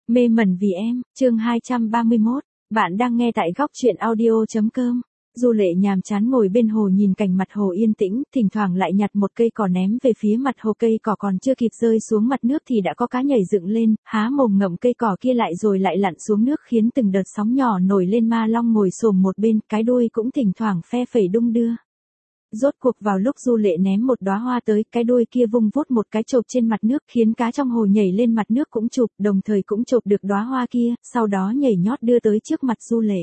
Mê mẩn vì em, chương 231, bạn đang nghe tại góc truyện audio.com. Du Lệ nhàm chán ngồi bên hồ nhìn cảnh mặt hồ yên tĩnh, thỉnh thoảng lại nhặt một cây cỏ ném về phía mặt hồ, cây cỏ còn chưa kịp rơi xuống mặt nước thì đã có cá nhảy dựng lên, há mồm ngậm cây cỏ kia lại rồi lại lặn xuống nước khiến từng đợt sóng nhỏ nổi lên. Ma long ngồi xổm một bên, cái đuôi cũng thỉnh thoảng phe phẩy đung đưa. Rốt cuộc vào lúc Du Lệ ném một đóa hoa tới, cái đuôi kia vung vút một cái chộp trên mặt nước khiến cá trong hồ nhảy lên mặt nước cũng chụp, đồng thời cũng chộp được đóa hoa kia, sau đó nhảy nhót đưa tới trước mặt Du Lệ.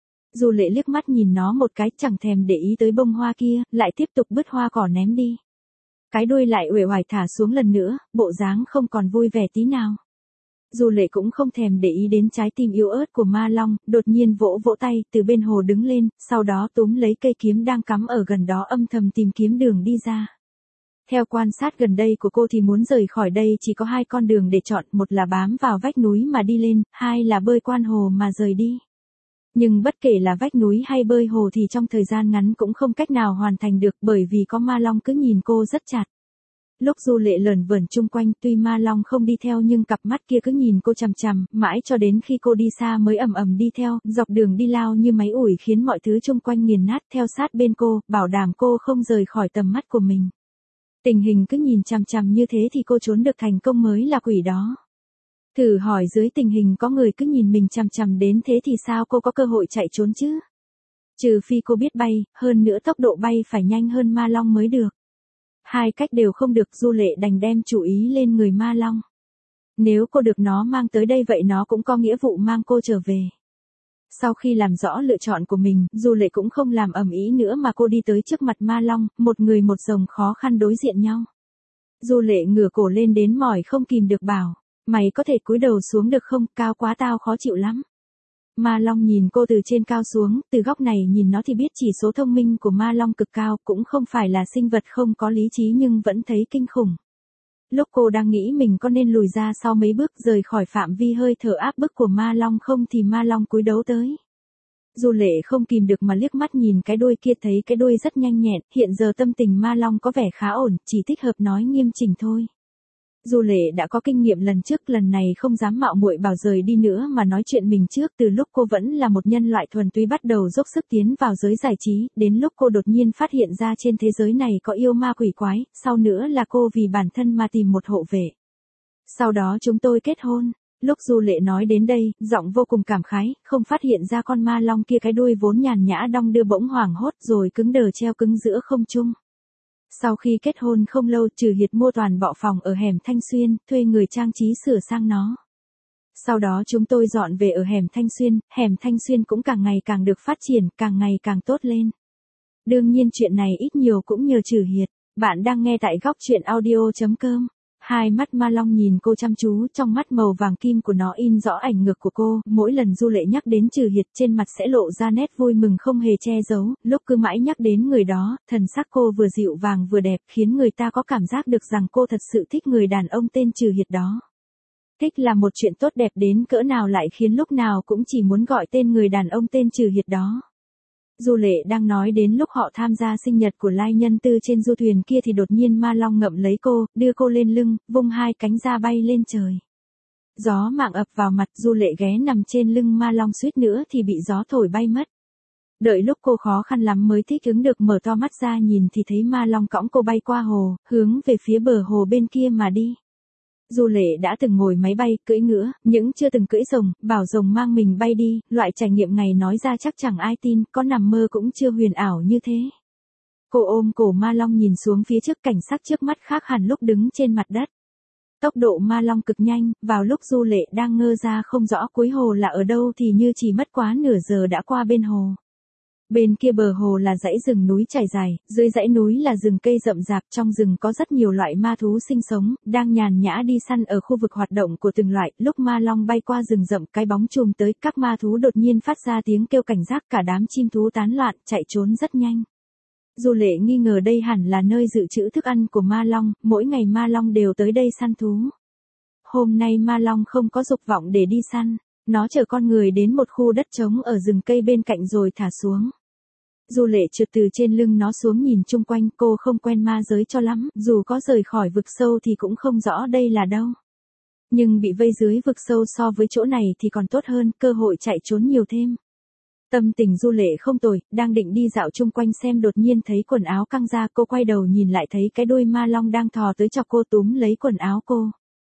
Du Lệ liếc mắt nhìn nó một cái, chẳng thèm để ý tới bông hoa kia, lại tiếp tục bứt hoa cỏ ném đi. Cái đuôi lại uể oải thả xuống lần nữa, bộ dáng không còn vui vẻ tí nào. Du Lệ cũng không thèm để ý đến trái tim yếu ớt của ma long, đột nhiên vỗ vỗ tay, từ bên hồ đứng lên, sau đó túm lấy cây kiếm đang cắm ở gần đó, âm thầm tìm kiếm đường đi ra. Theo quan sát gần đây của cô thì muốn rời khỏi đây chỉ có hai con đường để chọn, một là bám vào vách núi mà đi lên, hai là bơi qua hồ mà rời đi. Nhưng bất kể là vách núi hay bơi hồ thì trong thời gian ngắn cũng không cách nào hoàn thành được, bởi vì có ma long cứ nhìn cô rất chặt. Lúc Du Lệ lởn vởn chung quanh, tuy ma long không đi theo nhưng cặp mắt kia cứ nhìn cô chằm chằm, mãi cho đến khi cô đi xa mới ầm ầm đi theo, dọc đường đi lao như máy ủi khiến mọi thứ chung quanh nghiền nát, theo sát bên cô, bảo đảm cô không rời khỏi tầm mắt của mình. Tình hình cứ nhìn chằm chằm như thế thì cô trốn được thành công mới là quỷ đó. Thử hỏi dưới tình hình có người cứ nhìn mình chằm chằm đến thế thì sao cô có cơ hội chạy trốn chứ? Trừ phi cô biết bay, hơn nữa tốc độ bay phải nhanh hơn ma long mới được. Hai cách đều không được, Du Lệ đành đem chú ý lên người ma long. Nếu cô được nó mang tới đây vậy nó cũng có nghĩa vụ mang cô trở về. Sau khi làm rõ lựa chọn của mình, Du Lệ cũng không làm ầm ĩ nữa mà cô đi tới trước mặt ma long, một người một rồng khó khăn đối diện nhau. Du Lệ ngửa cổ lên đến mỏi không kìm được bảo, mày có thể cúi đầu xuống được không, cao quá tao khó chịu lắm. Ma long nhìn cô từ trên cao xuống, từ góc này nhìn nó thì biết chỉ số thông minh của ma long cực cao, cũng không phải là sinh vật không có lý trí nhưng vẫn thấy kinh khủng. Lúc cô đang nghĩ mình có nên lùi ra sau mấy bước rời khỏi phạm vi hơi thở áp bức của ma long không thì ma long cúi đấu tới. Du Lệ không kìm được mà liếc mắt nhìn cái đuôi kia, thấy cái đuôi rất nhanh nhẹn, hiện giờ tâm tình ma long có vẻ khá ổn, chỉ thích hợp nói nghiêm chỉnh thôi. Du Lệ đã có kinh nghiệm lần trước, lần này không dám mạo muội bảo rời đi nữa mà nói chuyện mình trước. Từ lúc cô vẫn là một nhân loại thuần túy bắt đầu dốc sức tiến vào giới giải trí, đến lúc cô đột nhiên phát hiện ra trên thế giới này có yêu ma quỷ quái, sau nữa là cô vì bản thân mà tìm một hộ vệ. Sau đó chúng tôi kết hôn. Lúc Du Lệ nói đến đây, giọng vô cùng cảm khái, không phát hiện ra con ma long kia cái đuôi vốn nhàn nhã đong đưa bỗng hoảng hốt rồi cứng đờ treo cứng giữa không trung. Sau khi kết hôn không lâu, Trừ Hiệt mua toàn bộ phòng ở hẻm Thanh Xuyên, thuê người trang trí sửa sang nó. Sau đó chúng tôi dọn về ở hẻm Thanh Xuyên cũng càng ngày càng được phát triển, càng ngày càng tốt lên. Đương nhiên chuyện này ít nhiều cũng nhờ Trừ Hiệt. Bạn đang nghe tại góc truyện audio.com. Hai mắt ma long nhìn cô chăm chú, trong mắt màu vàng kim của nó in rõ ảnh ngược của cô, mỗi lần Du Lệ nhắc đến Trừ Hiệt trên mặt sẽ lộ ra nét vui mừng không hề che giấu, lúc cứ mãi nhắc đến người đó, thần sắc cô vừa dịu vàng vừa đẹp, khiến người ta có cảm giác được rằng cô thật sự thích người đàn ông tên Trừ Hiệt đó. Thích là một chuyện tốt đẹp đến cỡ nào lại khiến lúc nào cũng chỉ muốn gọi tên người đàn ông tên Trừ Hiệt đó. Du Lệ đang nói đến lúc họ tham gia sinh nhật của Lai Nhân Tư trên du thuyền kia thì đột nhiên ma long ngậm lấy cô, đưa cô lên lưng, vung hai cánh ra bay lên trời. Gió mạng ập vào mặt, Du Lệ ghé nằm trên lưng ma long suýt nữa thì bị gió thổi bay mất. Đợi lúc cô khó khăn lắm mới thích ứng được mở to mắt ra nhìn thì thấy ma long cõng cô bay qua hồ, hướng về phía bờ hồ bên kia mà đi. Du Lệ đã từng ngồi máy bay, cưỡi ngựa, nhưng chưa từng cưỡi rồng, bảo rồng mang mình bay đi, loại trải nghiệm này nói ra chắc chẳng ai tin, có nằm mơ cũng chưa huyền ảo như thế. Cô ôm cổ ma long nhìn xuống phía trước, cảnh sắc trước mắt khác hẳn lúc đứng trên mặt đất. Tốc độ ma long cực nhanh, vào lúc Du Lệ đang ngơ ra không rõ cuối hồ là ở đâu thì như chỉ mất quá nửa giờ đã qua bên hồ. Bên kia bờ hồ là dãy rừng núi trải dài, dưới dãy núi là rừng cây rậm rạp, trong rừng có rất nhiều loại ma thú sinh sống, đang nhàn nhã đi săn ở khu vực hoạt động của từng loại. Lúc ma long bay qua rừng rậm, cái bóng chùm tới, các ma thú đột nhiên phát ra tiếng kêu cảnh giác, cả đám chim thú tán loạn, chạy trốn rất nhanh. Du Lệ nghi ngờ đây hẳn là nơi dự trữ thức ăn của ma long, mỗi ngày ma long đều tới đây săn thú. Hôm nay ma long không có dục vọng để đi săn, nó chở con người đến một khu đất trống ở rừng cây bên cạnh rồi thả xuống. Du Lệ trượt từ trên lưng nó xuống nhìn chung quanh, cô không quen ma giới cho lắm, dù có rời khỏi vực sâu thì cũng không rõ đây là đâu. Nhưng bị vây dưới vực sâu so với chỗ này thì còn tốt hơn, cơ hội chạy trốn nhiều thêm. Tâm tình Du Lệ không tồi, đang định đi dạo chung quanh xem đột nhiên thấy quần áo căng ra, cô quay đầu nhìn lại thấy cái đuôi ma long đang thò tới chọc cô, túm lấy quần áo cô.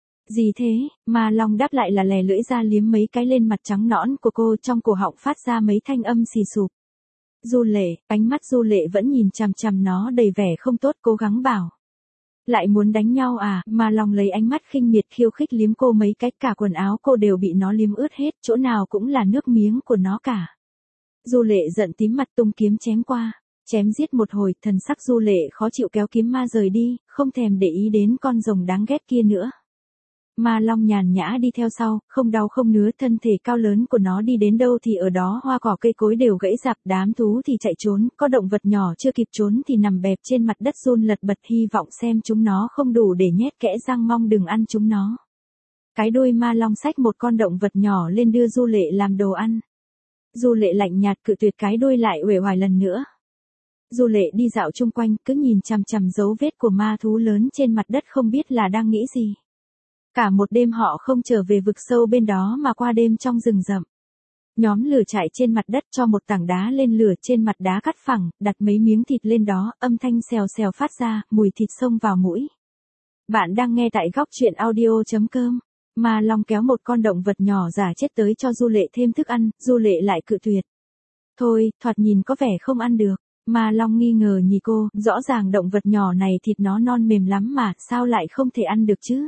Gì thế? Ma long đáp lại là lè lưỡi ra liếm mấy cái lên mặt trắng nõn của cô, trong cổ họng phát ra mấy thanh âm xì sụp. Du Lệ, ánh mắt Du Lệ vẫn nhìn chằm chằm nó đầy vẻ không tốt, cố gắng bảo. Lại muốn đánh nhau à? Ma long lấy ánh mắt khinh miệt khiêu khích liếm cô mấy cái, cả quần áo cô đều bị nó liếm ướt hết, chỗ nào cũng là nước miếng của nó cả. Du Lệ giận tím mặt tung kiếm chém qua. Chém giết một hồi, thần sắc Du Lệ khó chịu kéo kiếm ma rời đi, không thèm để ý đến con rồng đáng ghét kia nữa. Ma long nhàn nhã đi theo sau, không đau không ngứa, thân thể cao lớn của nó đi đến đâu thì ở đó hoa cỏ cây cối đều gãy rạp, đám thú thì chạy trốn, có động vật nhỏ chưa kịp trốn thì nằm bẹp trên mặt đất run lật bật, hy vọng xem chúng nó không đủ để nhét kẽ răng, mong đừng ăn chúng nó. Cái đuôi ma long xách một con động vật nhỏ lên đưa Du Lệ làm đồ ăn. Du Lệ lạnh nhạt cự tuyệt, cái đuôi lại uể oải lần nữa. Du Lệ đi dạo chung quanh, cứ nhìn chằm chằm dấu vết của ma thú lớn trên mặt đất, không biết là đang nghĩ gì. Cả một đêm họ không trở về vực sâu bên đó mà qua đêm trong rừng rậm. Nhóm lửa chạy trên mặt đất, cho một tảng đá lên lửa, trên mặt đá cắt phẳng, đặt mấy miếng thịt lên đó, âm thanh xèo xèo phát ra, mùi thịt xông vào mũi. Bạn đang nghe tại góc truyện audio.com. Ma long kéo một con động vật nhỏ giả chết tới cho Du Lệ thêm thức ăn, Du Lệ lại cự tuyệt. Thôi, thoạt nhìn có vẻ không ăn được. Ma long nghi ngờ nhìn cô, rõ ràng động vật nhỏ này thịt nó non mềm lắm mà, sao lại không thể ăn được chứ?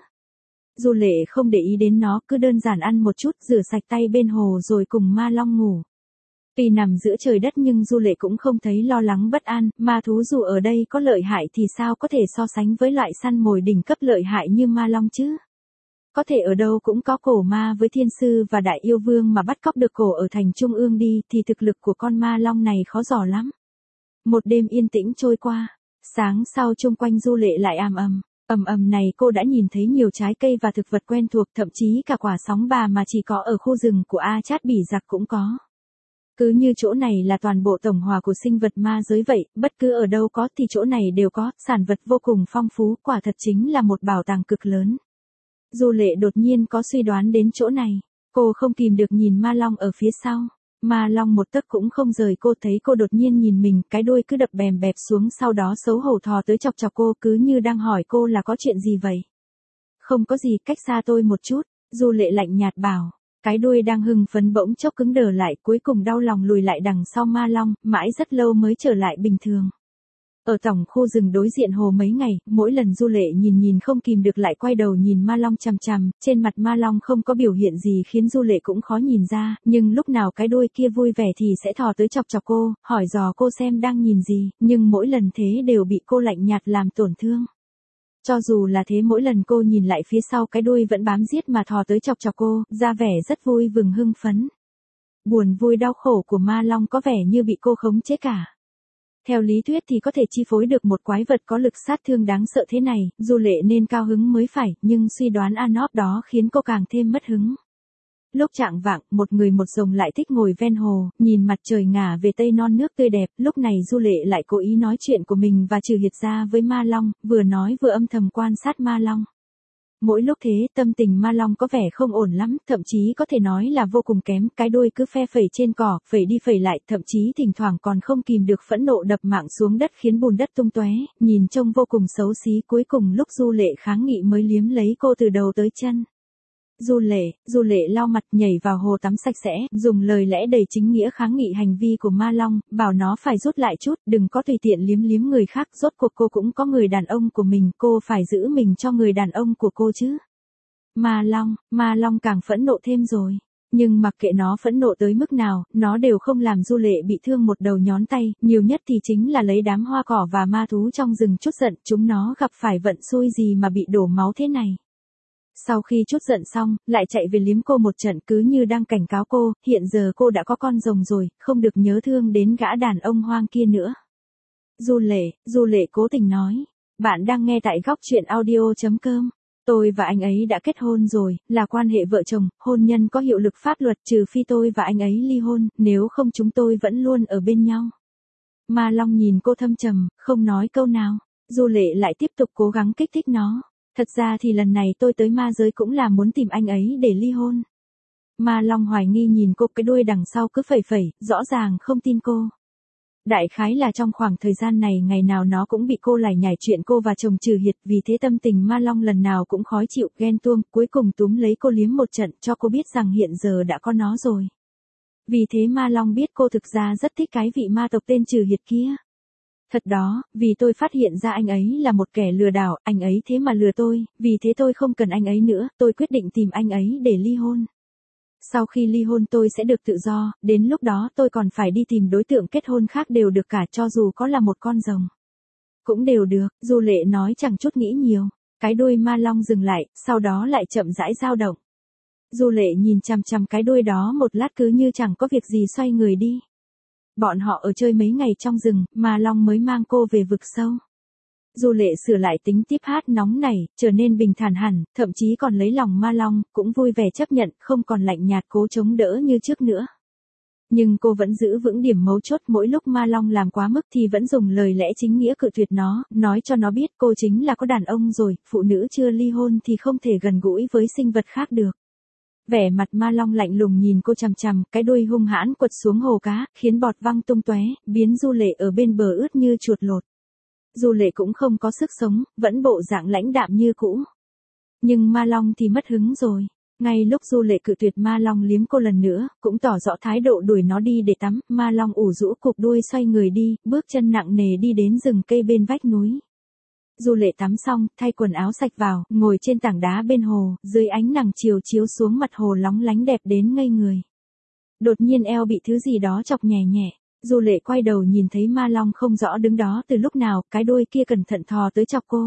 Du Lệ không để ý đến nó, cứ đơn giản ăn một chút, rửa sạch tay bên hồ rồi cùng ma long ngủ. Tuy nằm giữa trời đất nhưng Du Lệ cũng không thấy lo lắng bất an, ma thú dù ở đây có lợi hại thì sao có thể so sánh với loại săn mồi đỉnh cấp lợi hại như ma long chứ? Có thể ở đâu cũng có cổ ma với thiên sư và đại yêu vương, mà bắt cóc được cổ ở thành trung ương đi thì thực lực của con ma long này khó dò lắm. Một đêm yên tĩnh trôi qua, sáng sau chung quanh Du Lệ lại ầm ầm này, cô đã nhìn thấy nhiều trái cây và thực vật quen thuộc, thậm chí cả quả sóng bà mà chỉ có ở khu rừng của A Chát Bỉ Giặc cũng có. Cứ như chỗ này là toàn bộ tổng hòa của sinh vật ma giới vậy, bất cứ ở đâu có thì chỗ này đều có, sản vật vô cùng phong phú, quả thật chính là một bảo tàng cực lớn. Du Lệ đột nhiên có suy đoán đến chỗ này, cô không kìm được nhìn ma long ở phía sau. Ma long một tấc cũng không rời cô, thấy cô đột nhiên nhìn mình, cái đuôi cứ đập bèm bẹp xuống, sau đó xấu hổ thò tới chọc chọc cô, cứ như đang hỏi cô là có chuyện gì vậy. Không có gì, cách xa tôi một chút, Du Lệ lạnh nhạt bảo. Cái đuôi đang hưng phấn bỗng chốc cứng đờ lại, cuối cùng đau lòng lùi lại đằng sau ma long, mãi rất lâu mới trở lại bình thường. Ở tổng khu rừng đối diện hồ mấy ngày, mỗi lần Du Lệ nhìn không kìm được lại quay đầu nhìn ma long chằm chằm, trên mặt ma long không có biểu hiện gì khiến Du Lệ cũng khó nhìn ra, nhưng lúc nào cái đuôi kia vui vẻ thì sẽ thò tới chọc chọc cô, hỏi dò cô xem đang nhìn gì, nhưng mỗi lần thế đều bị cô lạnh nhạt làm tổn thương. Cho dù là thế, mỗi lần cô nhìn lại phía sau cái đuôi vẫn bám giết mà thò tới chọc chọc cô, ra vẻ rất vui vừng hưng phấn. Buồn vui đau khổ của ma long có vẻ như bị cô khống chế cả. Theo lý thuyết thì có thể chi phối được một quái vật có lực sát thương đáng sợ thế này, Du Lệ nên cao hứng mới phải, nhưng suy đoán Anop đó khiến cô càng thêm mất hứng. Lúc chạng vạng, một người một rồng lại thích ngồi ven hồ, nhìn mặt trời ngả về tây non nước tươi đẹp, lúc này Du Lệ lại cố ý nói chuyện của mình và trừ hiệt ra với ma long, vừa nói vừa âm thầm quan sát ma long. Mỗi lúc thế, tâm tình ma long có vẻ không ổn lắm, thậm chí có thể nói là vô cùng kém, cái đuôi cứ phe phẩy trên cỏ, phẩy đi phẩy lại, thậm chí thỉnh thoảng còn không kìm được phẫn nộ đập mạng xuống đất khiến bùn đất tung tóe, nhìn trông vô cùng xấu xí. Cuối cùng lúc Du Lệ kháng nghị mới liếm lấy cô từ đầu tới chân. Du Lệ lau mặt, nhảy vào hồ tắm sạch sẽ, dùng lời lẽ đầy chính nghĩa kháng nghị hành vi của ma long, bảo nó phải rút lại chút, đừng có tùy tiện liếm người khác, rốt cuộc cô cũng có người đàn ông của mình, cô phải giữ mình cho người đàn ông của cô chứ. Ma long càng phẫn nộ thêm rồi. Nhưng mặc kệ nó phẫn nộ tới mức nào, nó đều không làm Du Lệ bị thương một đầu ngón tay, nhiều nhất thì chính là lấy đám hoa cỏ và ma thú trong rừng chút giận, chúng nó gặp phải vận xui gì mà bị đổ máu thế này. Sau khi chút giận xong, lại chạy về liếm cô một trận, cứ như đang cảnh cáo cô, hiện giờ cô đã có con rồng rồi, không được nhớ thương đến gã đàn ông hoang kia nữa. Du Lệ cố tình nói, bạn đang nghe tại góc truyện audio.com. Tôi và anh ấy đã kết hôn rồi, là quan hệ vợ chồng, hôn nhân có hiệu lực pháp luật, trừ phi tôi và anh ấy ly hôn, nếu không chúng tôi vẫn luôn ở bên nhau. Ma long nhìn cô thâm trầm, không nói câu nào. Du Lệ lại tiếp tục cố gắng kích thích nó. Thật ra thì lần này tôi tới ma giới cũng là muốn tìm anh ấy để ly hôn. Ma Long hoài nghi nhìn cô, cái đuôi đằng sau cứ phẩy phẩy, rõ ràng không tin cô. Đại khái là trong khoảng thời gian này ngày nào nó cũng bị cô lải nhải chuyện cô và chồng Trừ Hiệt, vì thế tâm tình Ma Long lần nào cũng khó chịu, ghen tuông, cuối cùng túm lấy cô liếm một trận cho cô biết rằng hiện giờ đã có nó rồi. Vì thế Ma Long biết cô thực ra rất thích cái vị ma tộc tên Trừ Hiệt kia. Thật đó, vì tôi phát hiện ra anh ấy là một kẻ lừa đảo, anh ấy thế mà lừa tôi, vì thế tôi không cần anh ấy nữa, tôi quyết định tìm anh ấy để ly hôn. Sau khi ly hôn tôi sẽ được tự do, đến lúc đó tôi còn phải đi tìm đối tượng kết hôn khác đều được cả, cho dù có là một con rồng. Cũng đều được, Du Lệ nói chẳng chút nghĩ nhiều. Cái đuôi Ma Long dừng lại, sau đó lại chậm rãi dao động. Du Lệ nhìn chằm chằm cái đuôi đó một lát cứ như chẳng có việc gì xoay người đi. Bọn họ ở chơi mấy ngày trong rừng, Ma Long mới mang cô về vực sâu. Du Lệ sửa lại tính tiếp hát nóng này, trở nên bình thản hẳn, thậm chí còn lấy lòng Ma Long, cũng vui vẻ chấp nhận, không còn lạnh nhạt cố chống đỡ như trước nữa. Nhưng cô vẫn giữ vững điểm mấu chốt, mỗi lúc Ma Long làm quá mức thì vẫn dùng lời lẽ chính nghĩa cự tuyệt nó, nói cho nó biết cô chính là có đàn ông rồi, phụ nữ chưa ly hôn thì không thể gần gũi với sinh vật khác được. Vẻ mặt Ma Long lạnh lùng nhìn cô chằm chằm, cái đuôi hung hãn quật xuống hồ cá, khiến bọt văng tung tóe, biến Du Lệ ở bên bờ ướt như chuột lột. Du Lệ cũng không có sức sống, vẫn bộ dạng lãnh đạm như cũ. Nhưng Ma Long thì mất hứng rồi. Ngay lúc Du Lệ cự tuyệt, Ma Long liếm cô lần nữa, cũng tỏ rõ thái độ đuổi nó đi để tắm. Ma Long ủ rũ cụp đuôi xoay người đi, bước chân nặng nề đi đến rừng cây bên vách núi. Du Lệ tắm xong, thay quần áo sạch vào, ngồi trên tảng đá bên hồ, dưới ánh nắng chiều chiếu xuống, mặt hồ lóng lánh đẹp đến ngây người. Đột nhiên eo bị thứ gì đó chọc nhẹ nhẹ. Du Lệ quay đầu nhìn thấy Ma Long không rõ đứng đó từ lúc nào, cái đuôi kia cẩn thận thò tới chọc cô.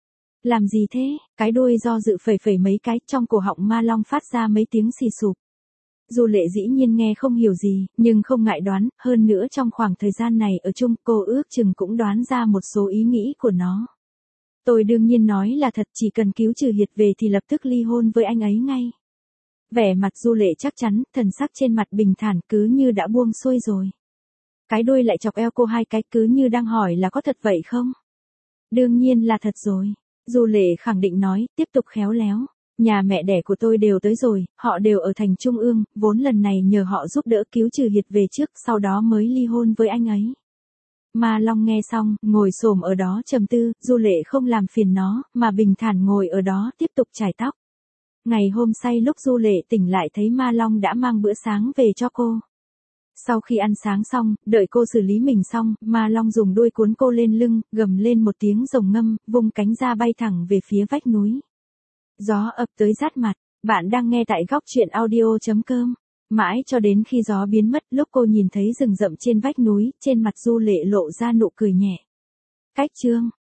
Làm gì thế? Cái đuôi do dự phẩy phẩy mấy cái, trong cổ họng Ma Long phát ra mấy tiếng xì sụp. Du Lệ dĩ nhiên nghe không hiểu gì, nhưng không ngại đoán, hơn nữa trong khoảng thời gian này ở chung, cô ước chừng cũng đoán ra một số ý nghĩ của nó. Tôi đương nhiên nói là thật, chỉ cần cứu Trừ Hiệt về thì lập tức ly hôn với anh ấy ngay. Vẻ mặt Du Lệ chắc chắn, thần sắc trên mặt bình thản, cứ như đã buông xuôi rồi. Cái đuôi lại chọc eo cô hai cái, cứ như đang hỏi là có thật vậy không? Đương nhiên là thật rồi. Du Lệ khẳng định nói, tiếp tục khéo léo. Nhà mẹ đẻ của tôi đều tới rồi, họ đều ở thành Trung ương, vốn lần này nhờ họ giúp đỡ cứu Trừ Hiệt về trước, sau đó mới ly hôn với anh ấy. Ma Long nghe xong, ngồi xổm ở đó trầm tư, Du Lệ không làm phiền nó, mà bình thản ngồi ở đó tiếp tục chải tóc. Ngày hôm say lúc Du Lệ tỉnh lại thấy Ma Long đã mang bữa sáng về cho cô. Sau khi ăn sáng xong, đợi cô xử lý mình xong, Ma Long dùng đuôi cuốn cô lên lưng, gầm lên một tiếng rồng ngâm, vung cánh ra bay thẳng về phía vách núi. Gió ập tới rát mặt, bạn đang nghe tại góc truyện audio.com. Mãi cho đến khi gió biến mất, lúc cô nhìn thấy rừng rậm trên vách núi, trên mặt Du Lệ lộ ra nụ cười nhẹ. Cách chương